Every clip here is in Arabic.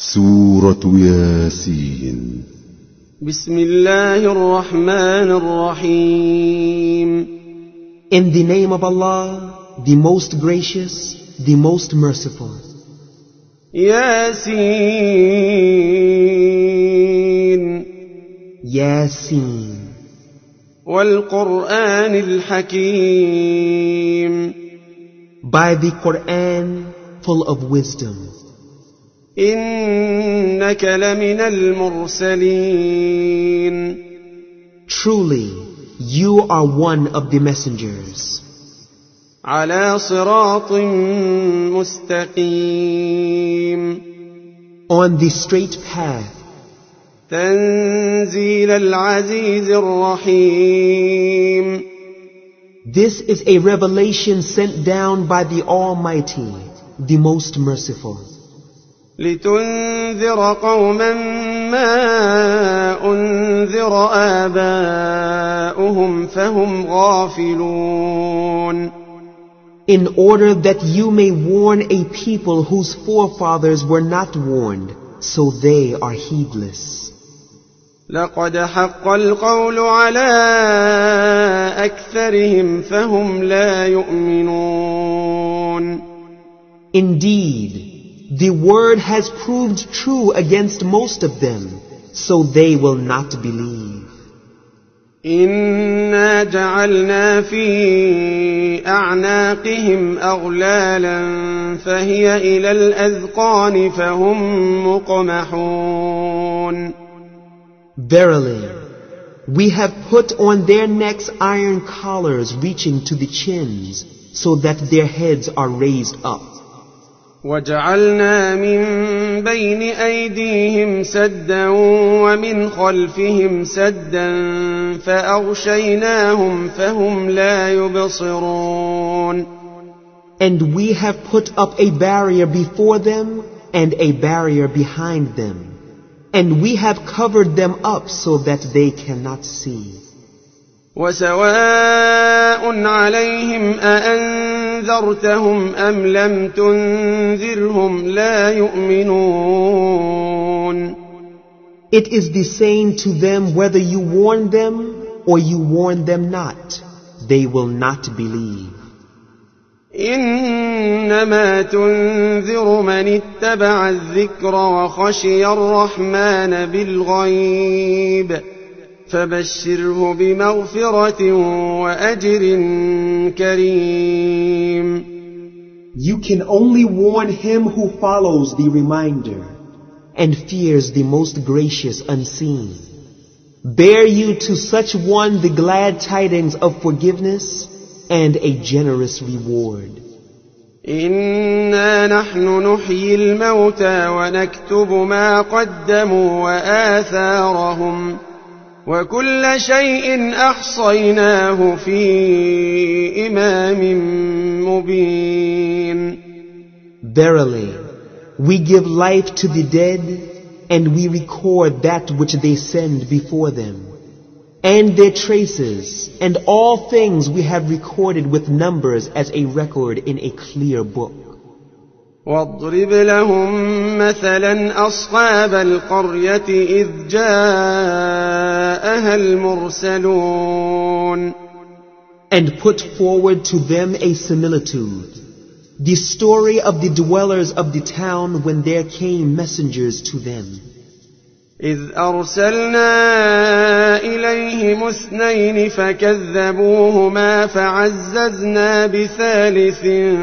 سورة ياسين. بسم الله الرحمن الرحيم. In the name of Allah, the most gracious, the most merciful. ياسين Yasin. والقرآن الحكيم. By the Quran full of wisdom. إنك لمن المرسلين. Truly, you are one of the messengers. على صراط مستقيم. On the straight path. تنزيل العزيز الرحيم. This is a revelation sent down by the Almighty, the most merciful. لتنذر قوما ما أنذر آباؤهم فهم غافلون. In order that you may warn a people whose forefathers were not warned, so they are heedless. لقد حق القول على أكثرهم فهم لا يؤمنون. Indeed, the word has proved true against most of them, so they will not believe. إنا جعلنا في أعناقهم أغلالا فهي إلى الأذقان فهم مقمحون. Verily, we have put on their necks iron collars reaching to the chins, so that their heads are raised up. وجعلنا من بين أيديهم سدا ومن خلفهم سدا فأغشيناهم فهم لا يبصرون. And we have put up a barrier before them and a barrier behind them, and we have covered them up so that they cannot see. وسواء عليهم أأنذرتهم أم لم تنذرهم لا يؤمنون. It is the same to them whether you warn them or you warn them not. They will not believe. إنما تنذر من اتبع الذكر وخشي الرحمن بالغيب فبشره بمغفرة وأجر كريم. You can only warn him who follows the reminder and fears the most gracious unseen. Bear you to such one the glad tidings of forgiveness and a generous reward. إنا نحن نحيي الموتى ونكتب ما قدموا وآثارهم وكل شيء أحصيناه في إمام مبين. Verily, we give life to the dead, and we record that which they send before them, and their traces, and all things we have recorded with numbers as a record in a clear book. واضرب لهم مثلا أصحاب القرية إذ جاءها المرسلون. And put forward to them a similitude, the story of the dwellers of the town when there came messengers to them. إذ أرسلنا إليهم اثنين فكذبوهما فعززنا بثالث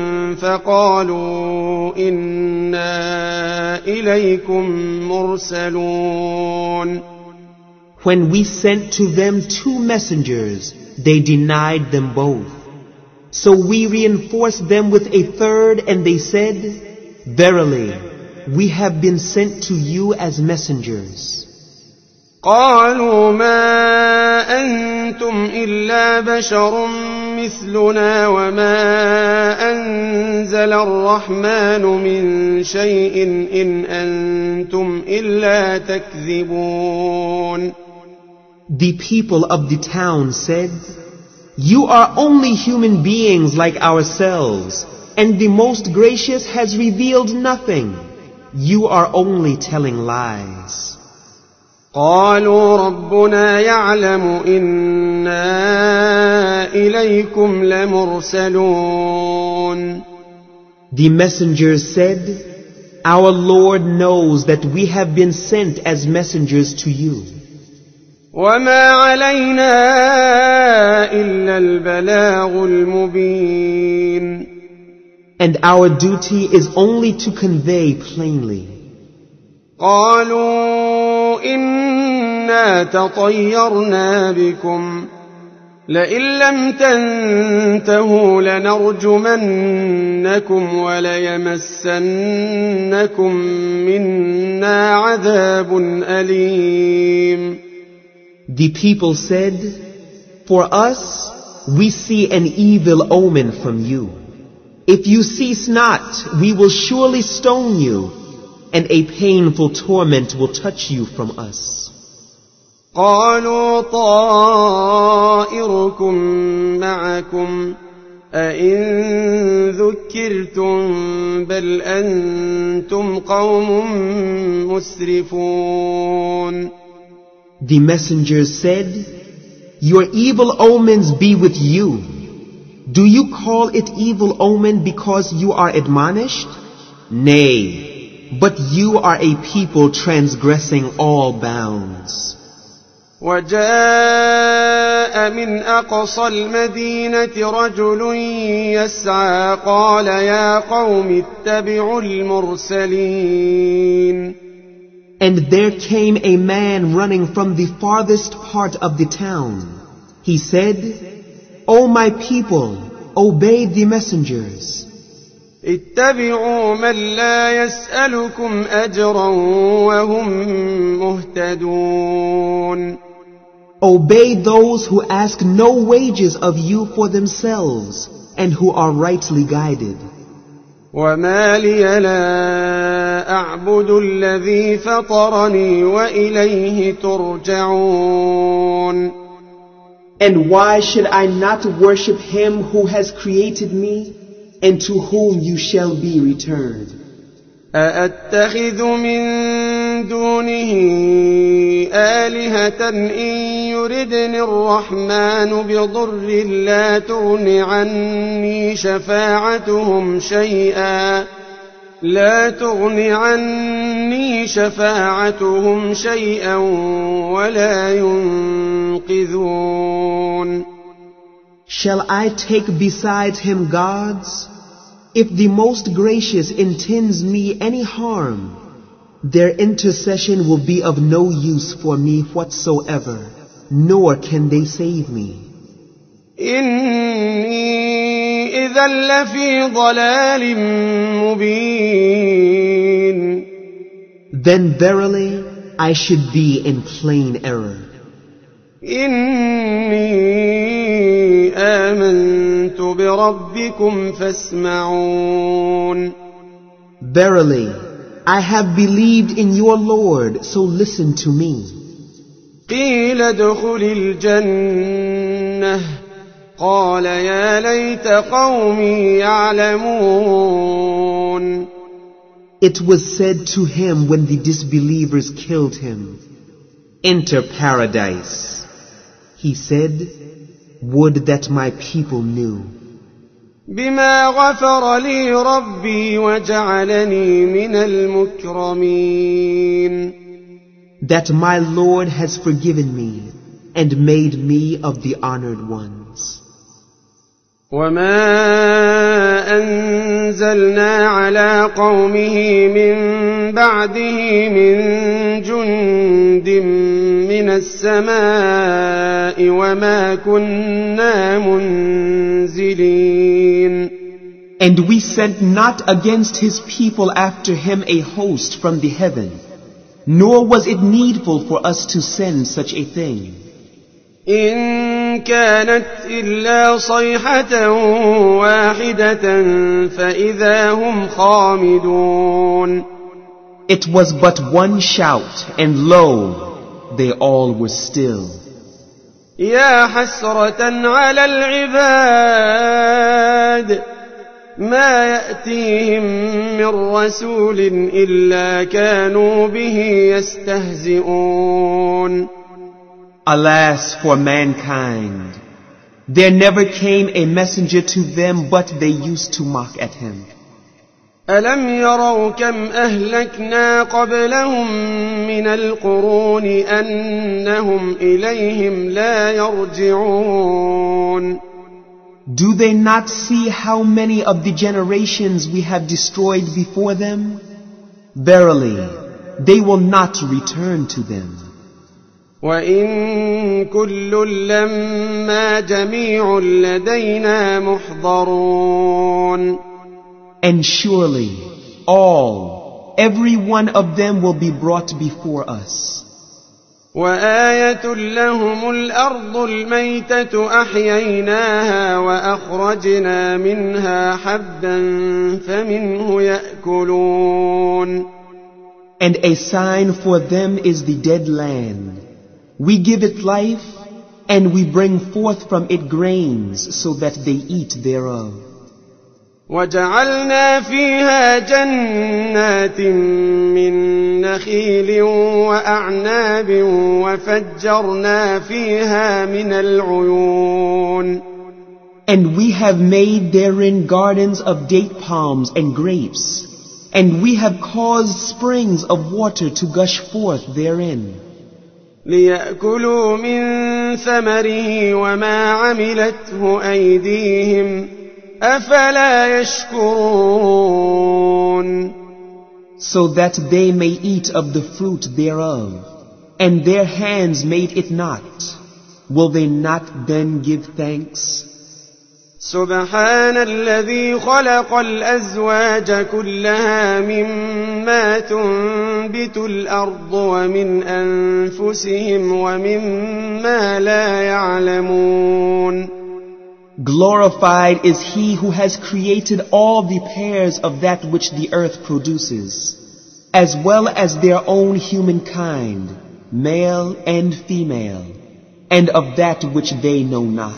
فقالوا إنا إليكم مرسلون. When we sent to them 2 messengers, they denied them both. So we reinforced them with a third, and they said, Verily, we have been sent to you as messengers. قالوا ما أنتم إلا بشر مثلنا وما أنزل الرحمن من شيء إن أنتم إلا تكذبون. The people of the town said, You are only human beings like ourselves, and the Most Gracious has revealed nothing. You are only telling lies. قالوا ربنا يعلم إنا إليكم لمرسلون. The messengers said, Our Lord knows that we have been sent as messengers to you. وما علينا إلا البلاغ المبين. And our duty is only to convey plainly. قالوا إنا تطيرنا بكم لئن لم تنتهوا لنرجمنكم وليمسنكم منا عذاب أليم. The people said, For us, we see an evil omen from you. If you cease not, we will surely stone you, and a painful torment will touch you from us. قالوا طائركم معكم أئن ذكرتم بل أنتم قوم مسرفون. The messengers said, Your evil omens be with you. Do you call it evil omen because you are admonished? Nay, but you are a people transgressing all bounds. وجاء من أقصى المدينة رجل يسعى قال يا قوم اتبعوا المرسلين. And there came a man running from the farthest part of the town. He said, O my people, obey the messengers. اتبعوا من لا يسألكم أجرا وهم مهتدون. Obey those who ask no wages of you for themselves and who are rightly guided. وما لي لا أعبد الذي فطرني وإليه ترجعون. And why should I not worship him who has created me and to whom you shall be returned? أأتخذ من دونه آلهة إن يردني الرحمن بضر لا تغن عني شفاعتهم شيئا ولا ينقذون. Shall I take besides him gods? If the most gracious intends me any harm, their intercession will be of no use for me whatsoever, nor can they save me. إني إذا لفي ضلال مبين. Then verily I should be in plain error. إني آمنت بربكم فاسمعون. Verily, I have believed in your Lord, so listen to me. قيل ادخل الجنة قال يا ليت قومي يعلمون. It was said to him when the disbelievers killed him, Enter paradise. He said, Would that my people knew. بما غفر لي ربي وجعلني من المكرمين. That my Lord has forgiven me and made me of the honored ones. وما أنزلنا على قومه من بعده من جند من السماء وما كنا منزلين. And we sent not against his people after him a host from the heaven, nor was it needful for us to send such a thing. إن كانت إلا صيحة واحدة فإذا هم خامدون. It was but one shout, and lo, they all were still. يا حسرة على العباد ما يأتيهم من رسول إلا كانوا به يستهزئون. Alas for mankind! There never came a messenger to them, but they used to mock at him. ألم يروا كم أهلكنا قبلهم من القرون أنهم إليهم لا يرجعون. Do they not see how many of the generations we have destroyed before them? Verily, they will not return to them. وإن كل لما جميع لدينا محضرون. And surely, every one of them will be brought before us. وآية لهم الأرض الميتة أحييناها وأخرجنا منها حبا فمنه يأكلون. And a sign for them is the dead land. We give it life, and we bring forth from it grains so that they eat thereof. وجعلنا فيها جنات من نخيل وأعناب وفجرنا فيها من العيون. And we have made therein gardens of date palms and grapes, and we have caused springs of water to gush forth therein. ليأكلوا من ثمره وما عملته أيديهم أفلا يشكرون. So that they may eat of the fruit thereof, and their hands made it not. Will they not then give thanks? سبحان الذي خلق الأزواج كلها مما تنبت الأرض ومن أنفسهم ومما لا يعلمون. Glorified is he who has created all the pairs of that which the earth produces, as well as their own humankind, male and female, and of that which they know not.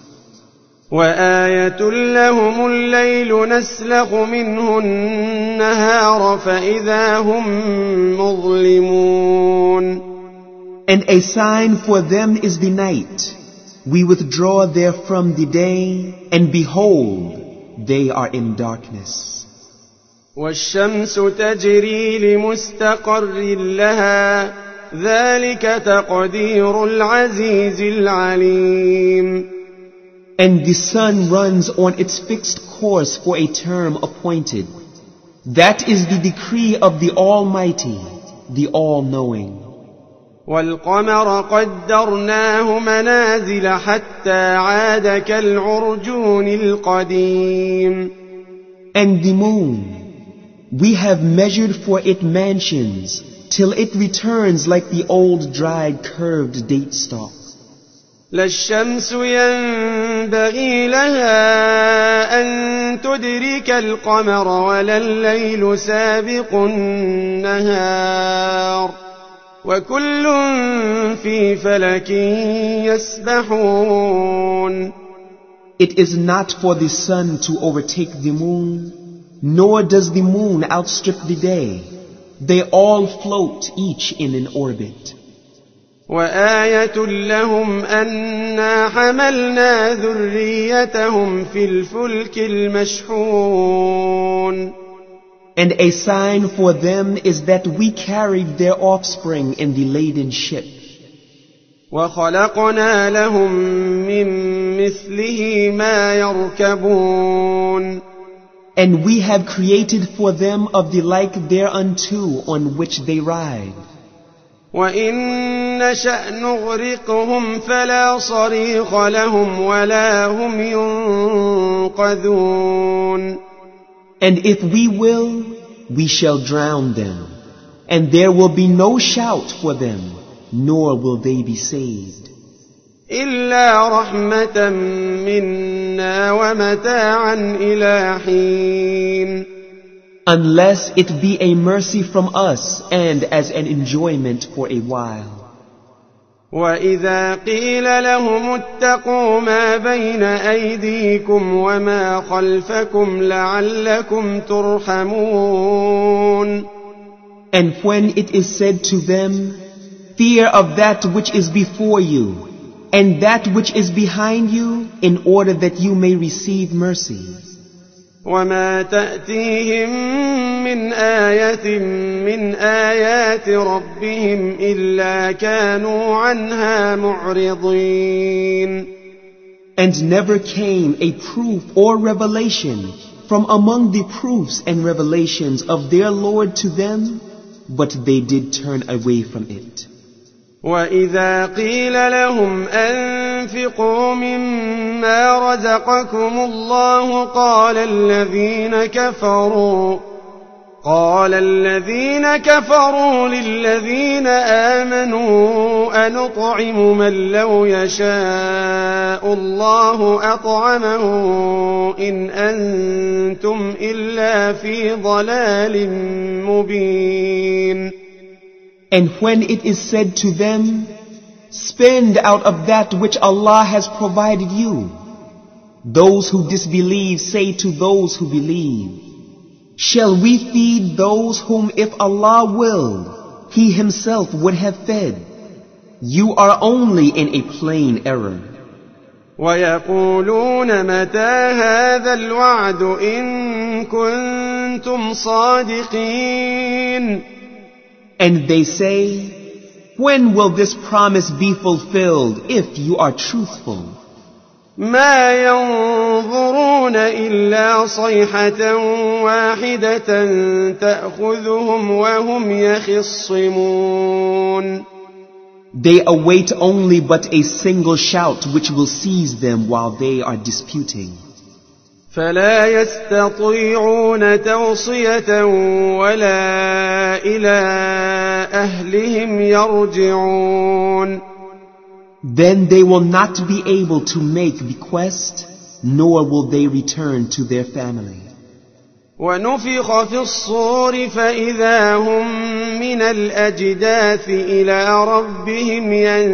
وآية لهم الليل نسلخ منه النهار فإذا هم مظلمون. And a sign for them is the night. We withdraw therefrom the day, and behold, they are in darkness. والشمس تجري لمستقر لها ذلك تقدير العزيز العليم. And the sun runs on its fixed course for a term appointed. That is the decree of the Almighty, the All-Knowing. والقمر قدرناه منازل حتى عاد كالعرجون القديم. And the moon, we have measured for it mansions, till it returns like the old dried curved date stalk. لا الشمس ينبغي لها أن تدرك القمر ولا الليل سابق النهار وكل في فلك يسبحون. It is not for the sun to overtake the moon, nor does the moon outstrip the day. They all float, each in an orbit. وآية لهم أنا حملنا ذريتهم في الفلك المشحون. And a sign for them is that we carried their offspring in the laden ship. وخلقنا لهم من مثله ما يركبون. And we have created for them of the like thereunto on which they ride. وإن نشأ نغرقهم فلا صريخ لهم ولا هم ينقذون. And if we will, we shall drown them, and there will be no shout for them, nor will they be saved. إلا رحمة منا ومتاعا إلى حين. Unless it be a mercy from us and as an enjoyment for a while. وإذا قيل لهم اتقوا ما بين أيديكم وما خلفكم لعلكم ترحمون. And when it is said to them, fear of that which is before you and that which is behind you, in order that you may receive mercy. وما تأتيهم من آية من آيات ربهم إلا كانوا عنها معرضين. And never came a proof or revelation from among the proofs and revelations of their Lord to them, but they did turn away from it. وإذا قيل لهم أنفقوا مما رزقكم الله قال الذين كفروا للذين آمنوا أنطعم من لو يشاء الله أطعمه إن أنتم إلا في ضلال مبين. And when it is said to them, spend out of that which Allah has provided you, those who disbelieve say to those who believe, shall we feed those whom if Allah willed, He Himself would have fed? You are only in a plain error. ويقولون متى هذا الوعد إن كنتم صادقين. And they say, when will this promise be fulfilled if you are truthful? ما ينظرون إلا صيحة واحدة تأخذهم وهم يخصمون. They await only but a single shout which will seize them while they are disputing. فلا يستطيعون توصية ولا إلى أهلهم يرجعون. Then they will not be able to make bequest, nor will they return to their family. ونفخ في الصور فإذا هم من الأجداث إلى ربهم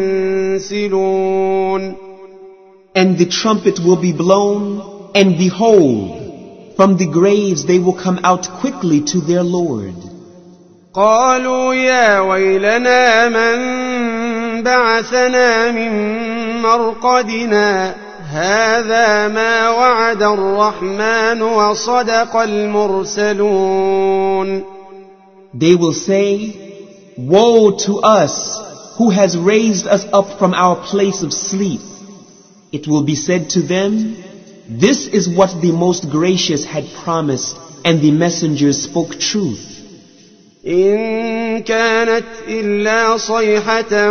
ينسلون. And the trumpet will be blown, and behold, from the graves they will come out quickly to their Lord. قالوا يا ويلنا من بعثنا من مرقدنا هذا ما وعد الرحمن وصدق المرسلون. They will say, woe to us who has raised us up from our place of sleep. It will be said to them, this is what the Most Gracious had promised, and the messengers spoke truth. إن كانت إلا صيحة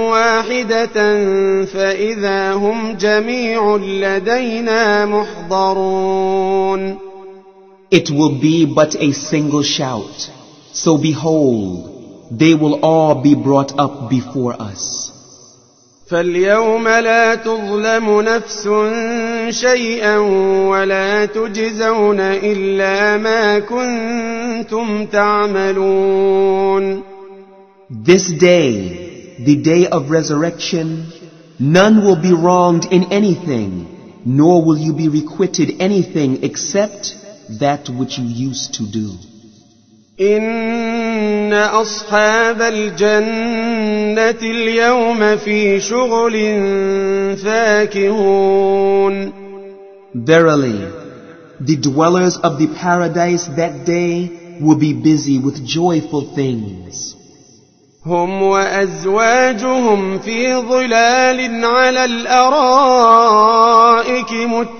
واحدة فإذا هم جميع لدينا محضرون. It will be but a single shout. So behold, they will all be brought up before us. فاليوم لا تظلم نفس شيئا ولا تجزون إلا ما كنتم تعملون. This day, the day of resurrection, none will be wronged in anything, nor will you be requited anything except that which you used to do. إن أصحاب الجنة اليوم في شغل فاكهون. Verily, the dwellers of the paradise that day will be busy with joyful things. هم وأزواجهم في ظلال على الأرائك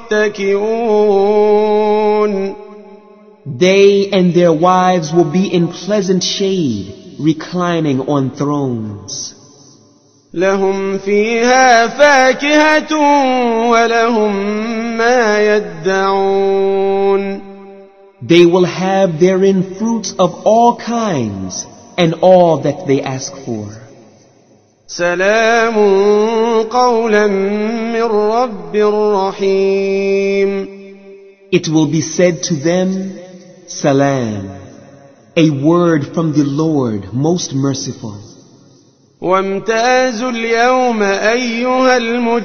متكئون. They and their wives will be in pleasant shade, reclining on thrones. لهم فيها فاكهة ولهم ما يدعون. They will have therein fruits of all kinds and all that they ask for. سلام قولا من رب رحيم. It will be said to them, Salam, a word from the Lord most merciful. وامتازوا اليوم أيها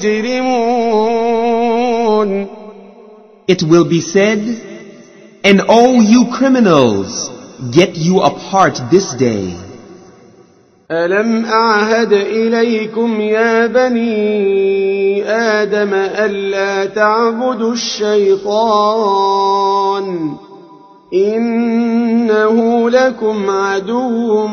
المجرمون. It will be said, and O you criminals, get you apart this day. ألم أعهد إليكم يا بني آدم ألا تعبدوا الشيطان إنه لكم عدو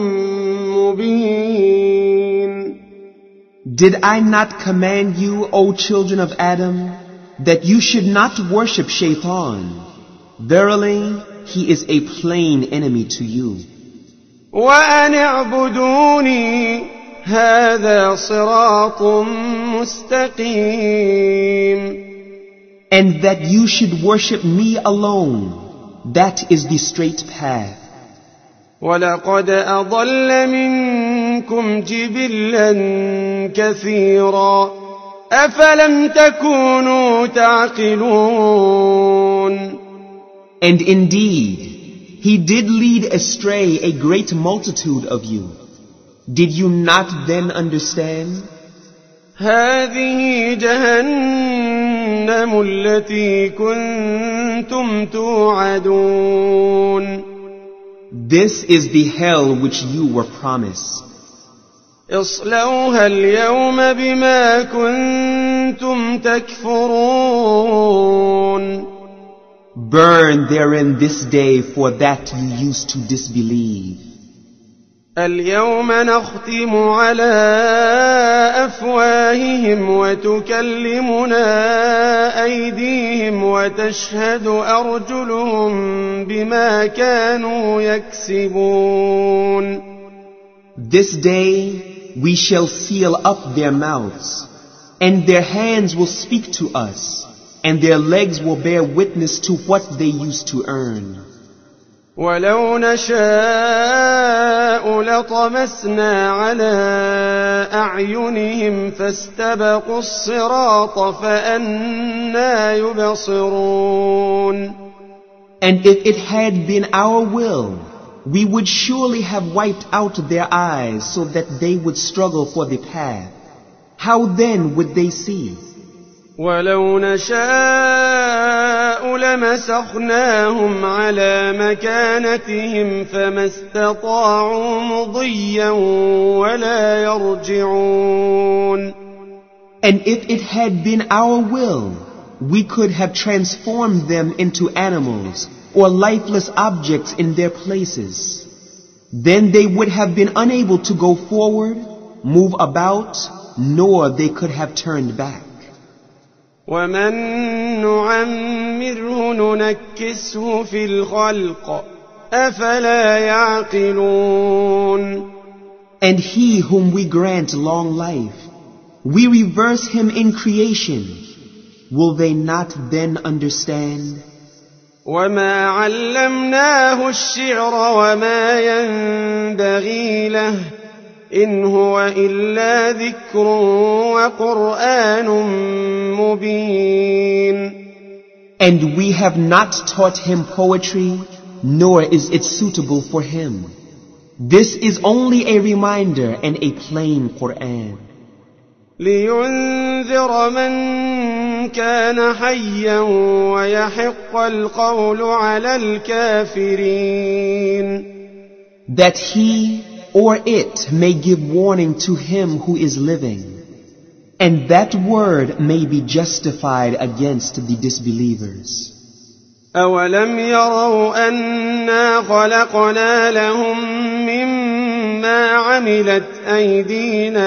مبين. Did I not command you, O children of Adam, that you should not worship Shaitan? Verily, he is a plain enemy to you. وأن اعبدوني هذا صراط مستقيم. And that you should worship me alone, that is the straight path. ولقد أضل منكم جبلا كثيرا أفلم تكونوا تعقلون. And indeed, he did lead astray a great multitude of you. Did you not then understand? هذه جهنم التي كنتم توعدون. This is the hell which you were promised. اصلوها اليوم بما كنتم تكفرون. Burn therein this day for that you used to disbelieve. اليوم نختم على أفواههم وتكلمنا أيديهم وتشهد أرجلهم بما كانوا يكسبون. This day we shall seal up their mouths, and their hands will speak to us, and their legs will bear witness to what they used to earn. ولو نشاء لطمسنا على أعينهم فاستبقوا الصراط فأنى يبصرون. And if it had been our will, we would surely have wiped out their eyes so that they would struggle for the path. How then would they see? ولو نشاء لمسخناهم على مكانتهم فما استطاعوا مضيا ولا يرجعون. And if it had been our will, we could have transformed them into animals or lifeless objects in their places. Then they would have been unable to go forward, move about, nor they could have turned back. ومن نعمره ننكسه في الخلق أفلا يعقلون. And he whom we grant long life, we reverse him in creation. Will they not then understand? وما علمناه الشعر وما ينبغي له إن هو إلا ذكر وقرآن مبين. And we have not taught him poetry, nor is it suitable for him. This is only a reminder and a plain Qur'an. لينذر من كان حيا ويحق القول على الكافرين. That he or it may give warning to him who is living, and that word may be justified against the disbelievers. أولم يروا أنا خلقنا لهم مما عملت أيدينا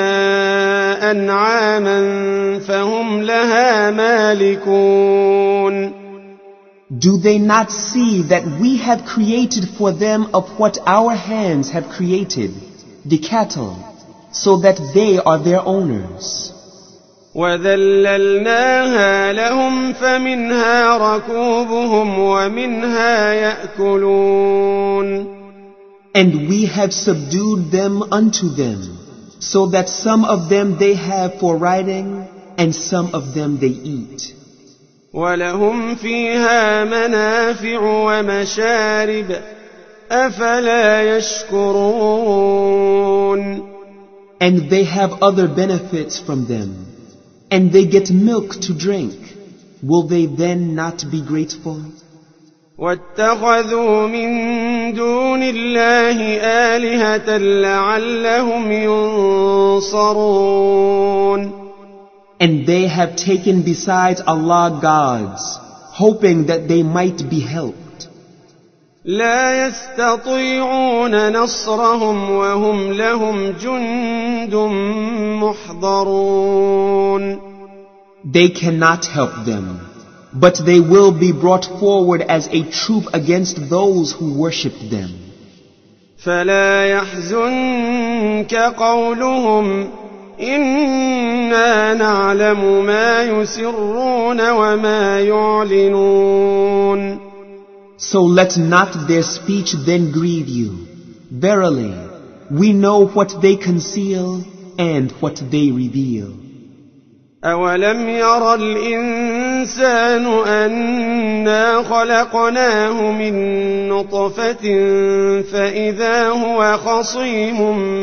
أنعاما فهم لها مالكون. Do they not see that we have created for them of what our hands have created, the cattle, so that they are their owners? وَذَلَّلْنَاهَا لَهُمْ فَمِنْهَا رَكُوبُهُمْ وَمِنْهَا يَأْكُلُونَ. And we have subdued them unto them, so that some of them they have for riding, and some of them they eat. وَلَهُمْ فِيهَا مَنَافِعُ وَمَشَارِبُ أَفَلَا يَشْكُرُونَ. And they have other benefits from them, and they get milk to drink. Will they then not be grateful? واتخذوا من دون الله آلهة لعلهم ينصرون. And they have taken besides Allah gods, hoping that they might be helped. لا يستطيعون نصرهم وهم لهم جند محضرون. They cannot help them, but they will be brought forward as a troop against those who worshipped them. فلا يحزنك قولهم إنا نعلم ما يسرون وما يعلنون. So let not their speech then grieve you. Verily, we know what they conceal and what they reveal. أولم ير الإنسان أنا خلقناه من نطفة فإذا هو خصيم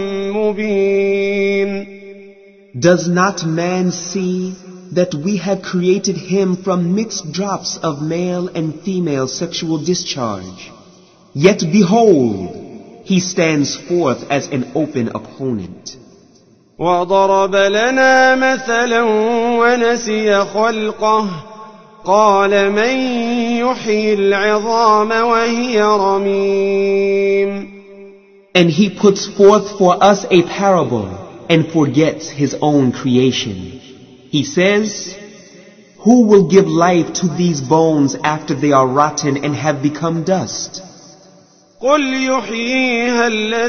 مبين. Does not man see that we have created him from mixed drops of male and female sexual discharge? Yet behold, he stands forth as an open opponent. وضرب لنا مثلا ونسي خلقه قال من يحيي العظام وهي رميم. And he puts forth for us a parable and forgets his own creation. He says, who will give life to these bones after they are rotten and have become dust? قل يحييها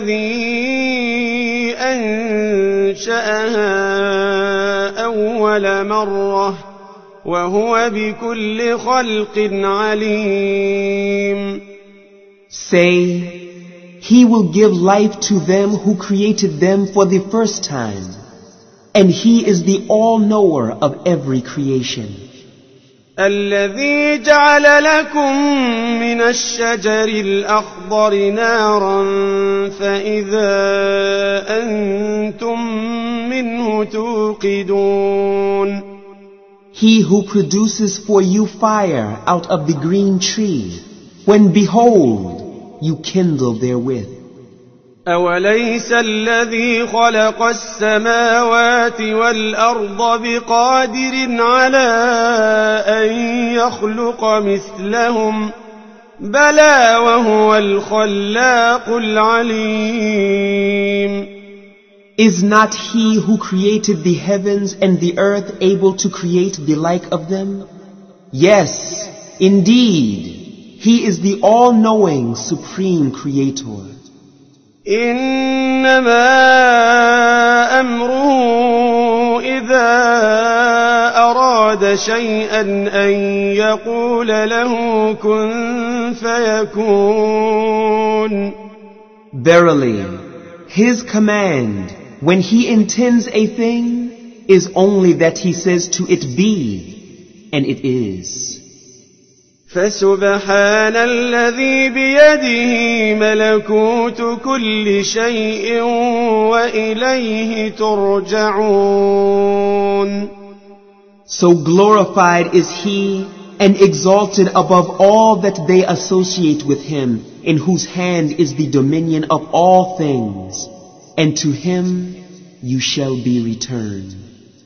الذي أنشأها أول مرة وهو بكل خلق عليم. Say, he will give life to them who created them for the first time, and he is the all-knower of every creation. الذي جعل لكم من الشجر الأخضر نارا فإذا أنتم منه توقدون. He who produces for you fire out of the green tree, when behold, you kindle therewith. أوليس الذي خلق السماوات والأرض بقادر على أن يخلق مثلهم بلى وهو الخلاق العليم. Is not he who created the heavens and the earth able to create the like of them? Yes, indeed, he is the all-knowing supreme creator. إنما أمره إذا أراد شيئا أن يقول له كن فيكون. Verily, his command, when he intends a thing, is only that he says to it be, and it is. فسبحان الذي بيده ملكوت كل شيء وإليه ترجعون. So glorified is he and exalted above all that they associate with him, in whose hand is the dominion of all things, and to him you shall be returned.